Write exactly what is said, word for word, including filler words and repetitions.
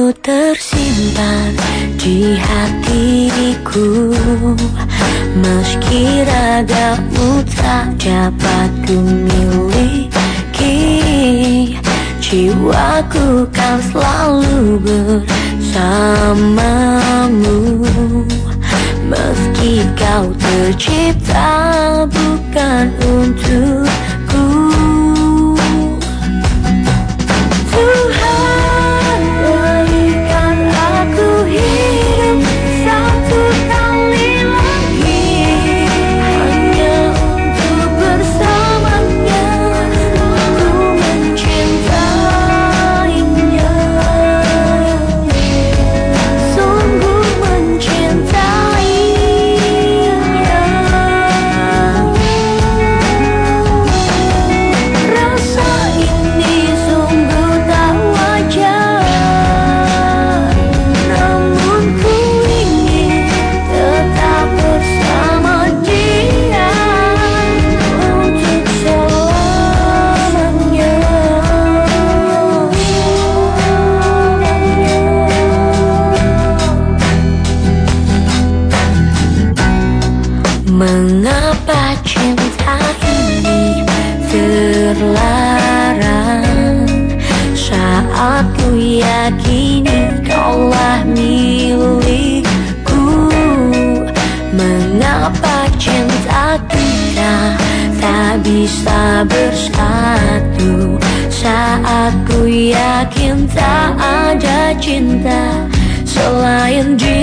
tersimpan di hatiku, meski ragamu tak dapat ku miliki. Jiwaku kan selalu bersamamu, meski kau tercipta bukan untukku. Tuhan berikan aku hidup satu kali lagi, hanya untuk bersamanya. Ku mencintainya, sungguh mencintainya. Rasa ini sungguh tak wajar, namun ku ingin tetap bersama dia untuk selamanya. Mengapa cinta ini terlarang saat ku yakini kaulah milikku? Mengapa cinta kita tak bisa bersatu saat ku yakin tak ada cinta selain dia?